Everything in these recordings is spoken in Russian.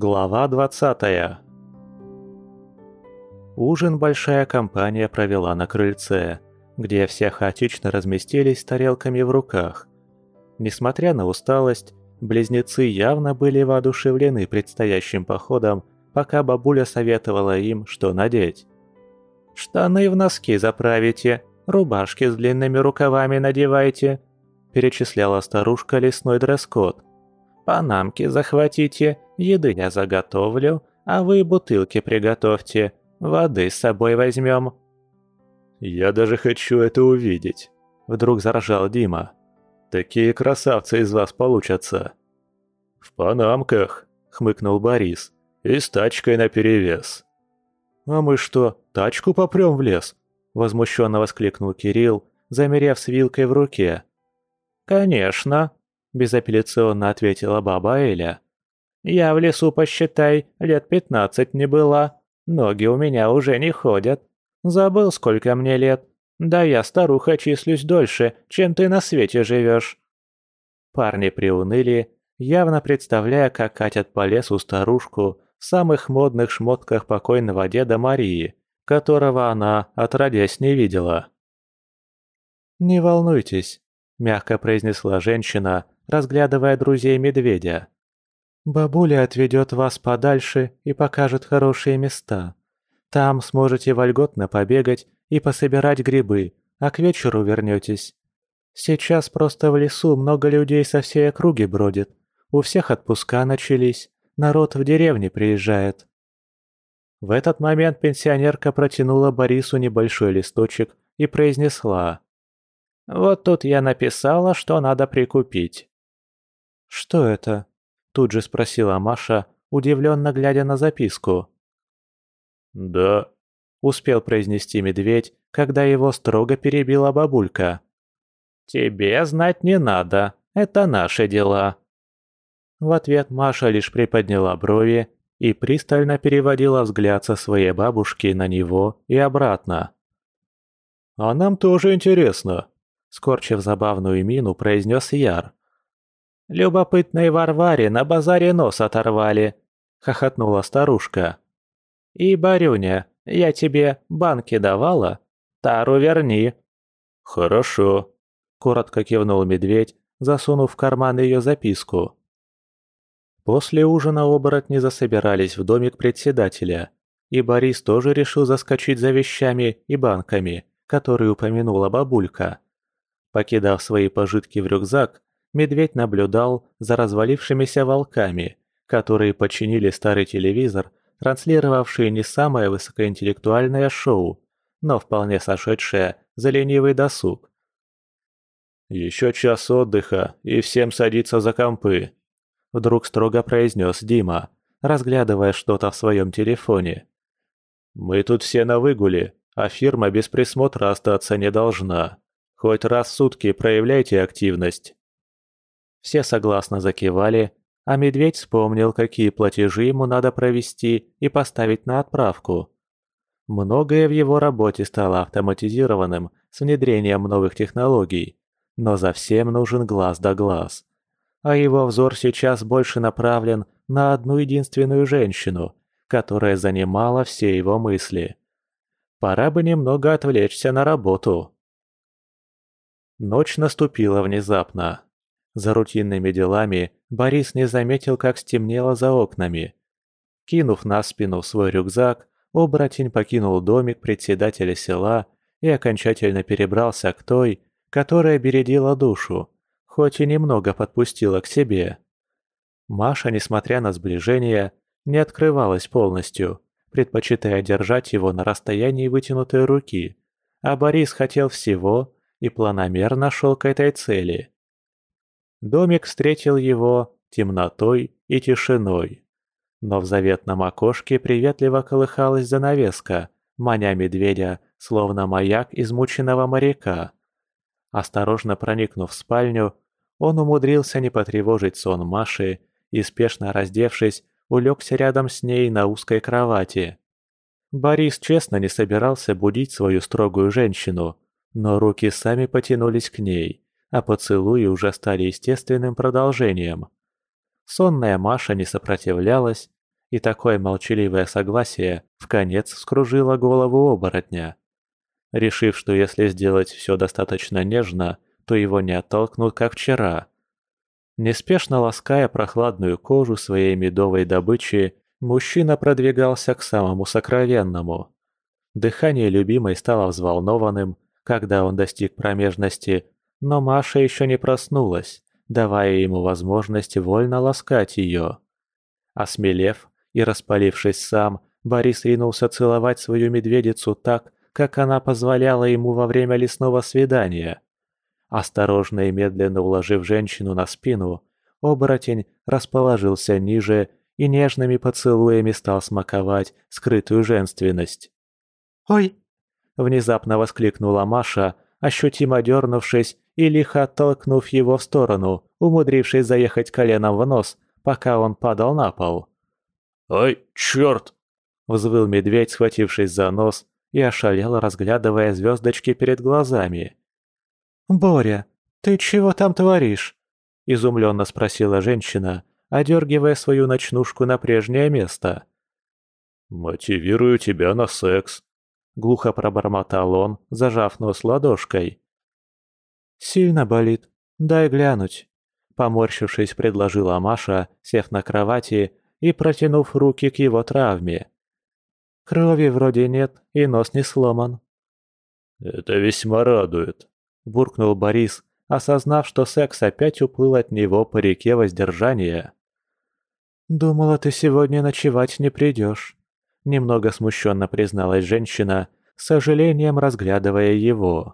Глава 20. Ужин большая компания провела на крыльце, где все хаотично разместились с тарелками в руках. Несмотря на усталость, близнецы явно были воодушевлены предстоящим походом, пока бабуля советовала им, что надеть. «Штаны в носки заправите, рубашки с длинными рукавами надевайте», – перечисляла старушка лесной дресс-код. «Панамки захватите, еды я заготовлю, а вы бутылки приготовьте, воды с собой возьмем». «Я даже хочу это увидеть», – вдруг заржал Дима. «Такие красавцы из вас получатся». «В панамках», – хмыкнул Борис, – «и с тачкой наперевес». «А мы что, тачку попрем в лес?» – возмущенно воскликнул Кирилл, замерев с вилкой в руке. «Конечно», – безапелляционно ответила баба Эля. «Я в лесу, посчитай, лет 15 не была. Ноги у меня уже не ходят. Забыл, сколько мне лет. Да я, старуха, числюсь дольше, чем ты на свете живешь». Парни приуныли, явно представляя, как катят по лесу старушку в самых модных шмотках покойного деда Марии, которого она отродясь не видела. «Не волнуйтесь», – мягко произнесла женщина, разглядывая друзей медведя. «Бабуля отведет вас подальше и покажет хорошие места. Там сможете вольготно побегать и пособирать грибы, а к вечеру вернетесь. Сейчас просто в лесу много людей со всей округи бродит. У всех отпуска начались, народ в деревне приезжает». В этот момент пенсионерка протянула Борису небольшой листочек и произнесла: «Вот тут я написала, что надо прикупить». «Что это?» – тут же спросила Маша, удивленно глядя на записку. «Да», – успел произнести медведь, когда его строго перебила бабулька. «Тебе знать не надо, это наши дела». В ответ Маша лишь приподняла брови и пристально переводила взгляд со своей бабушки на него и обратно. «А нам тоже интересно», – скорчив забавную мину, произнес Яр. «Любопытной Варваре на базаре нос оторвали», – хохотнула старушка. «И, Барюня, я тебе банки давала? Тару верни». «Хорошо», – коротко кивнул медведь, засунув в карман ее записку. После ужина оборотни засобирались в домик председателя, и Борис тоже решил заскочить за вещами и банками, которые упомянула бабулька. Покидав свои пожитки в рюкзак, медведь наблюдал за развалившимися волками, которые починили старый телевизор, транслировавший не самое высокоинтеллектуальное шоу, но вполне сошедшее за ленивый досуг. «Еще час отдыха, и всем садиться за компы», – вдруг строго произнес Дима, разглядывая что-то в своем телефоне. «Мы тут все на выгуле, а фирма без присмотра остаться не должна. Хоть раз в сутки проявляйте активность». Все согласно закивали, а медведь вспомнил, какие платежи ему надо провести и поставить на отправку. Многое в его работе стало автоматизированным с внедрением новых технологий, но за всем нужен глаз да глаз. А его взор сейчас больше направлен на одну единственную женщину, которая занимала все его мысли. Пора бы немного отвлечься на работу. Ночь наступила внезапно. За рутинными делами Борис не заметил, как стемнело за окнами. Кинув на спину свой рюкзак, оборотень покинул домик председателя села и окончательно перебрался к той, которая бередила душу, хоть и немного подпустила к себе. Маша, несмотря на сближение, не открывалась полностью, предпочитая держать его на расстоянии вытянутой руки, а Борис хотел всего и планомерно шел к этой цели. Домик встретил его темнотой и тишиной. Но в заветном окошке приветливо колыхалась занавеска, маня медведя, словно маяк измученного моряка. Осторожно проникнув в спальню, он умудрился не потревожить сон Маши и, спешно раздевшись, улегся рядом с ней на узкой кровати. Борис честно не собирался будить свою строгую женщину, но руки сами потянулись к ней, а поцелуи уже стали естественным продолжением. Сонная Маша не сопротивлялась, и такое молчаливое согласие вконец вскружило голову оборотня. Решив, что если сделать все достаточно нежно, то его не оттолкнут, как вчера. Неспешно лаская прохладную кожу своей медовой добычи, мужчина продвигался к самому сокровенному. Дыхание любимой стало взволнованным, когда он достиг промежности, но Маша еще не проснулась, давая ему возможность вольно ласкать ее. Осмелев и распалившись сам, Борис ринулся целовать свою медведицу так, как она позволяла ему во время лесного свидания. Осторожно и медленно уложив женщину на спину, оборотень расположился ниже и нежными поцелуями стал смаковать скрытую женственность. «Ой!» – внезапно воскликнула Маша, ощутимо дернувшись и лихо оттолкнув его в сторону, умудрившись заехать коленом в нос, пока он падал на пол. «Ай, черт!» – взвыл медведь, схватившись за нос, и ошалел, разглядывая звездочки перед глазами. «Боря, ты чего там творишь?» – изумленно спросила женщина, одергивая свою ночнушку на прежнее место. «Мотивирую тебя на секс», – глухо пробормотал он, зажав нос ладошкой. «Сильно болит? Дай глянуть», – поморщившись, предложила Маша, сев на кровати и протянув руки к его травме. «Крови вроде нет, и нос не сломан». «Это весьма радует», – буркнул Борис, осознав, что секс опять уплыл от него по реке воздержания. «Думала, ты сегодня ночевать не придешь», – немного смущенно призналась женщина, с сожалением разглядывая его.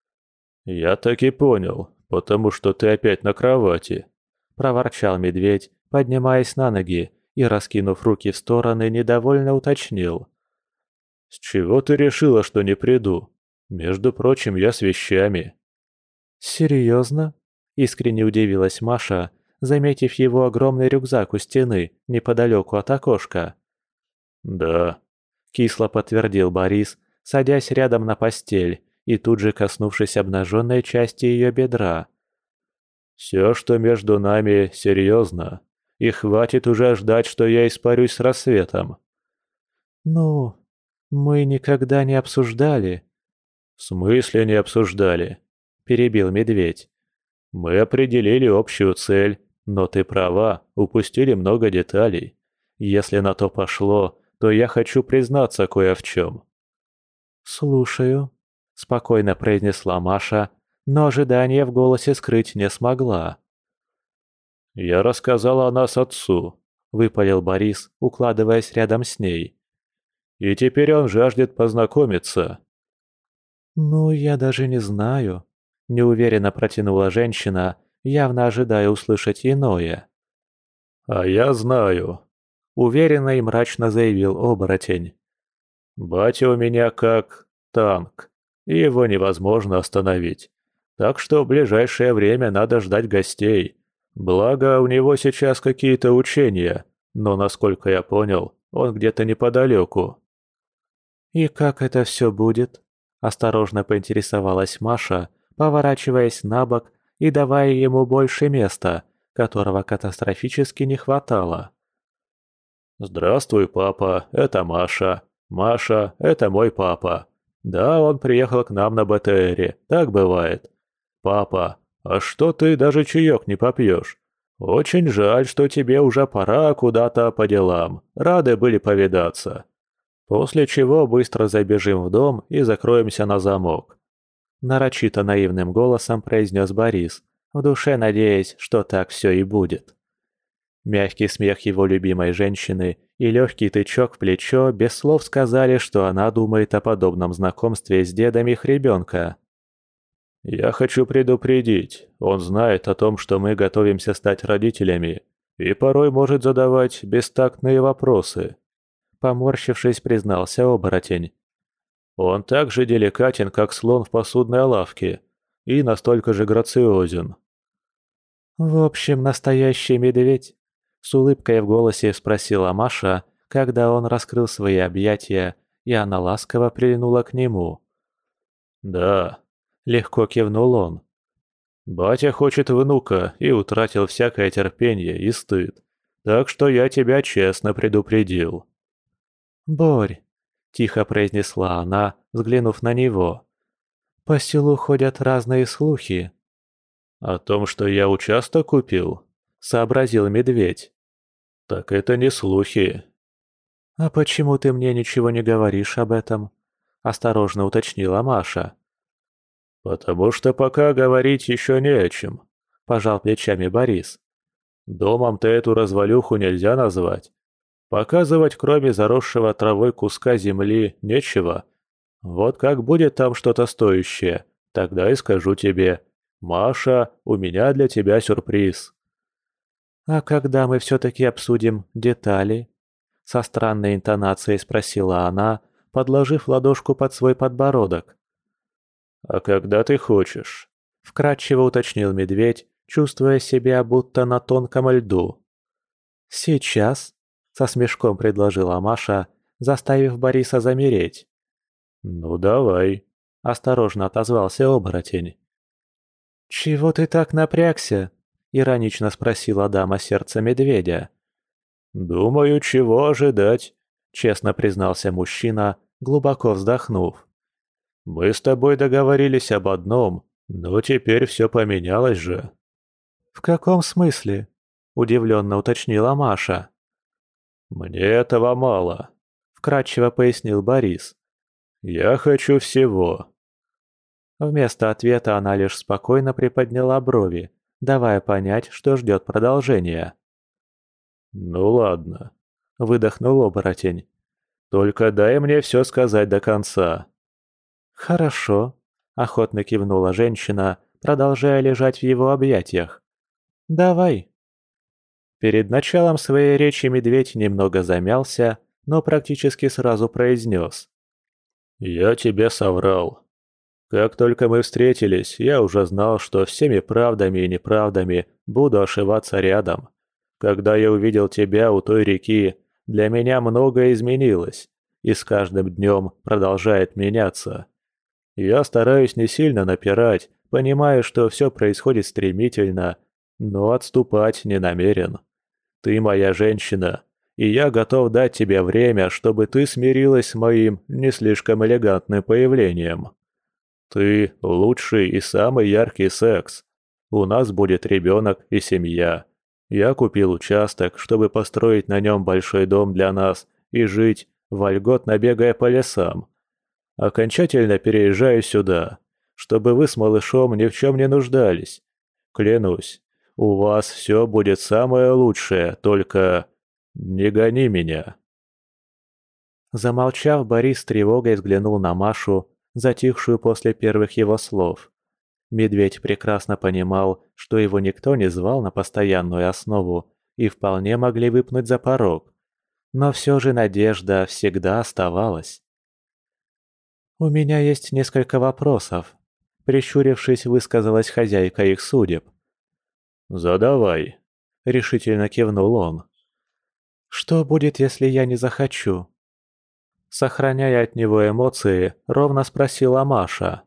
«Я так и понял, потому что ты опять на кровати», – проворчал медведь, поднимаясь на ноги и, раскинув руки в стороны, недовольно уточнил. «С чего ты решила, что не приду? Между прочим, я с вещами». «Серьезно?» – искренне удивилась Маша, заметив его огромный рюкзак у стены, неподалеку от окошка. «Да», – кисло подтвердил Борис, садясь рядом на постель и тут же коснувшись обнаженной части ее бедра. «Все, что между нами, серьезно, и хватит уже ждать, что я испарюсь с рассветом». «Ну, мы никогда не обсуждали». «В смысле не обсуждали?» – перебил медведь. «Мы определили общую цель, но ты права, упустили много деталей. Если на то пошло, то я хочу признаться кое в чем». «Слушаю», – спокойно произнесла Маша, но ожидание в голосе скрыть не смогла. «Я рассказала о нас отцу», – выпалил Борис, укладываясь рядом с ней. «И теперь он жаждет познакомиться». «Ну, я даже не знаю», – неуверенно протянула женщина, явно ожидая услышать иное. «А я знаю», – уверенно и мрачно заявил оборотень. «Батя у меня как танк, и его невозможно остановить. Так что в ближайшее время надо ждать гостей. Благо, у него сейчас какие-то учения, но, насколько я понял, он где-то неподалеку». «И как это все будет?» – осторожно поинтересовалась Маша, поворачиваясь на бок и давая ему больше места, которого катастрофически не хватало. «Здравствуй, папа, это Маша. Маша, это мой папа. Да, он приехал к нам на БТРе, так бывает. Папа, а что ты даже чаек не попьешь? Очень жаль, что тебе уже пора куда-то по делам. Рады были повидаться. После чего быстро забежим в дом и закроемся на замок». Нарочито наивным голосом произнес Борис, в душе надеясь, что так все и будет. Мягкий смех его любимой женщины и легкий тычок в плечо без слов сказали, что она думает о подобном знакомстве с дедом их ребенка. «Я хочу предупредить, он знает о том, что мы готовимся стать родителями, и порой может задавать бестактные вопросы», — поморщившись, признался оборотень. «Он так же деликатен, как слон в посудной лавке, и настолько же грациозен». «В общем, настоящий медведь?» — с улыбкой в голосе спросила Маша, когда он раскрыл свои объятия, и она ласково прильнула к нему. «Да», — легко кивнул он. «Батя хочет внука и утратил всякое терпение и стыд. Так что я тебя честно предупредил». «Борь», — тихо произнесла она, взглянув на него, — «по селу ходят разные слухи». «О том, что я участок купил?» — сообразил медведь. «Так это не слухи». «А почему ты мне ничего не говоришь об этом?» — осторожно уточнила Маша. «Потому что пока говорить еще не о чем», – пожал плечами Борис. «Домом-то эту развалюху нельзя назвать. Показывать, кроме заросшего травой куска земли, нечего. Вот как будет там что-то стоящее, тогда и скажу тебе. Маша, у меня для тебя сюрприз». «А когда мы все-таки обсудим детали?» — со странной интонацией спросила она, подложив ладошку под свой подбородок. «А когда ты хочешь?» — вкратчиво уточнил медведь, чувствуя себя будто на тонком льду. «Сейчас?» — со смешком предложила Маша, заставив Бориса замереть. «Ну давай», — осторожно отозвался оборотень. «Чего ты так напрягся?» — иронично спросила дама сердца медведя. «Думаю, чего ожидать», — честно признался мужчина, глубоко вздохнув. «Мы с тобой договорились об одном, но теперь все поменялось же». «В каком смысле?» — удивленно уточнила Маша. «Мне этого мало», — вкратчиво пояснил Борис. «Я хочу всего». Вместо ответа она лишь спокойно приподняла брови, давая понять, что ждет продолжения. «Ну ладно», — выдохнул оборотень. «Только дай мне все сказать до конца». «Хорошо», — охотно кивнула женщина, продолжая лежать в его объятиях. «Давай». Перед началом своей речи медведь немного замялся, но практически сразу произнес. «Я тебе соврал. Как только мы встретились, я уже знал, что всеми правдами и неправдами буду ошиваться рядом. Когда я увидел тебя у той реки, для меня многое изменилось, и с каждым днем продолжает меняться. Я стараюсь не сильно напирать, понимая, что все происходит стремительно, но отступать не намерен. Ты моя женщина, и я готов дать тебе время, чтобы ты смирилась с моим не слишком элегантным появлением. Ты – лучший и самый яркий секс. У нас будет ребенок и семья. Я купил участок, чтобы построить на нем большой дом для нас и жить, вольготно бегая по лесам. Окончательно переезжаю сюда, чтобы вы с малышом ни в чем не нуждались. Клянусь, у вас все будет самое лучшее, только не гони меня». Замолчав, Борис с тревогой взглянул на Машу, затихшую после первых его слов. Медведь прекрасно понимал, что его никто не звал на постоянную основу и вполне могли выпнуть за порог. Но все же надежда всегда оставалась. «У меня есть несколько вопросов», — прищурившись, высказалась хозяйка их судеб. «Задавай», — решительно кивнул он. «Что будет, если я не захочу?» Сохраняя от него эмоции, ровно спросила Маша.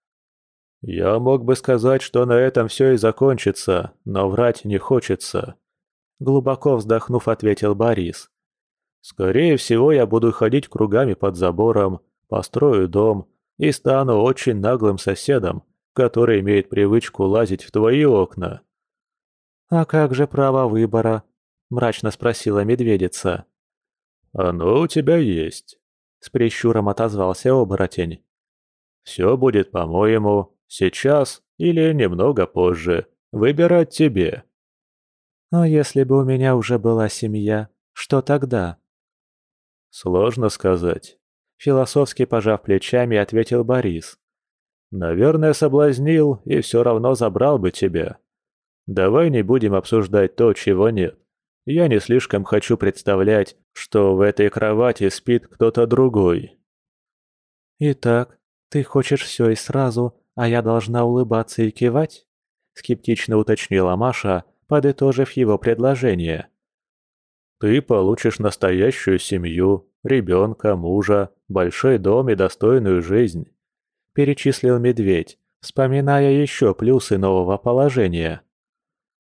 «Я мог бы сказать, что на этом все и закончится, но врать не хочется», — глубоко вздохнув, ответил Борис. «Скорее всего, я буду ходить кругами под забором, построю дом и стану очень наглым соседом, который имеет привычку лазить в твои окна». «А как же право выбора?» – мрачно спросила медведица. «Оно у тебя есть», — с прищуром отозвался оборотень. «Все будет по-моему, сейчас или немного позже. Выбирать тебе». «А если бы у меня уже была семья, что тогда?» «Сложно сказать», — философски пожав плечами, ответил Борис. «Наверное, соблазнил и все равно забрал бы тебя. Давай не будем обсуждать то, чего нет. Я не слишком хочу представлять, что в этой кровати спит кто-то другой». «Итак, ты хочешь все и сразу, а я должна улыбаться и кивать?» — скептично уточнила Маша, подытожив его предложение. «Ты получишь настоящую семью, ребенка, мужа, большой дом и достойную жизнь», — перечислил медведь, вспоминая еще плюсы нового положения.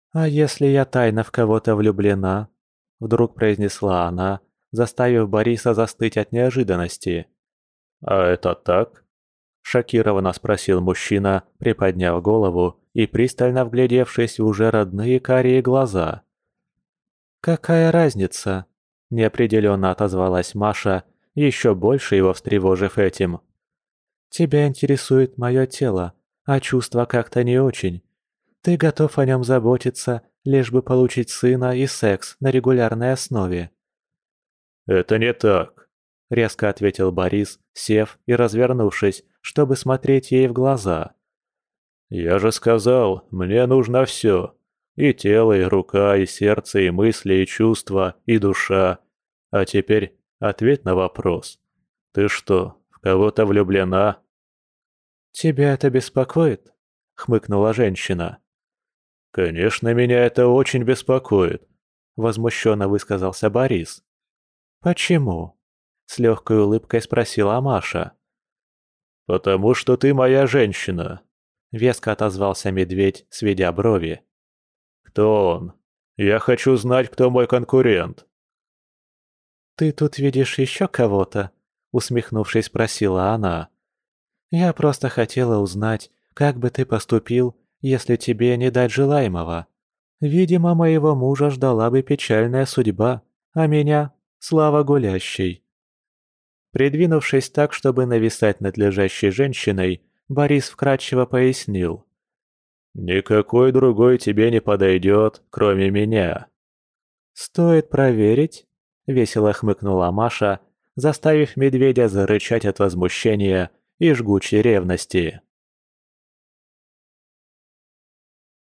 «А если я тайно в кого-то влюблена?» — вдруг произнесла она, заставив Бориса застыть от неожиданности. «А это так?» — шокированно спросил мужчина, приподняв голову и пристально вглядевшись в уже родные карие глаза. «Какая разница?» — неопределенно отозвалась Маша, еще больше его встревожив этим. «Тебя интересует мое тело, а чувства как-то не очень. Ты готов о нем заботиться, лишь бы получить сына и секс на регулярной основе». «Это не так», — резко ответил Борис, сев и развернувшись, чтобы смотреть ей в глаза. «Я же сказал, мне нужно все. И тело, и рука, и сердце, и мысли, и чувства, и душа. А теперь ответь на вопрос. Ты что, в кого-то влюблена?» «Тебя это беспокоит?» — хмыкнула женщина. «Конечно, меня это очень беспокоит», — возмущенно высказался Борис. «Почему?» — с легкой улыбкой спросила Маша. «Потому что ты моя женщина», — веско отозвался медведь, сведя брови. «Кто он? Я хочу знать, кто мой конкурент». «Ты тут видишь еще кого-то?» — усмехнувшись, спросила она. «Я просто хотела узнать, как бы ты поступил, если тебе не дать желаемого. Видимо, моего мужа ждала бы печальная судьба, а меня — слава гулящей». Придвинувшись так, чтобы нависать над лежащей женщиной, Борис вкратчиво пояснил. «Никакой другой тебе не подойдет, кроме меня». «Стоит проверить?» — весело хмыкнула Маша, заставив медведя зарычать от возмущения и жгучей ревности.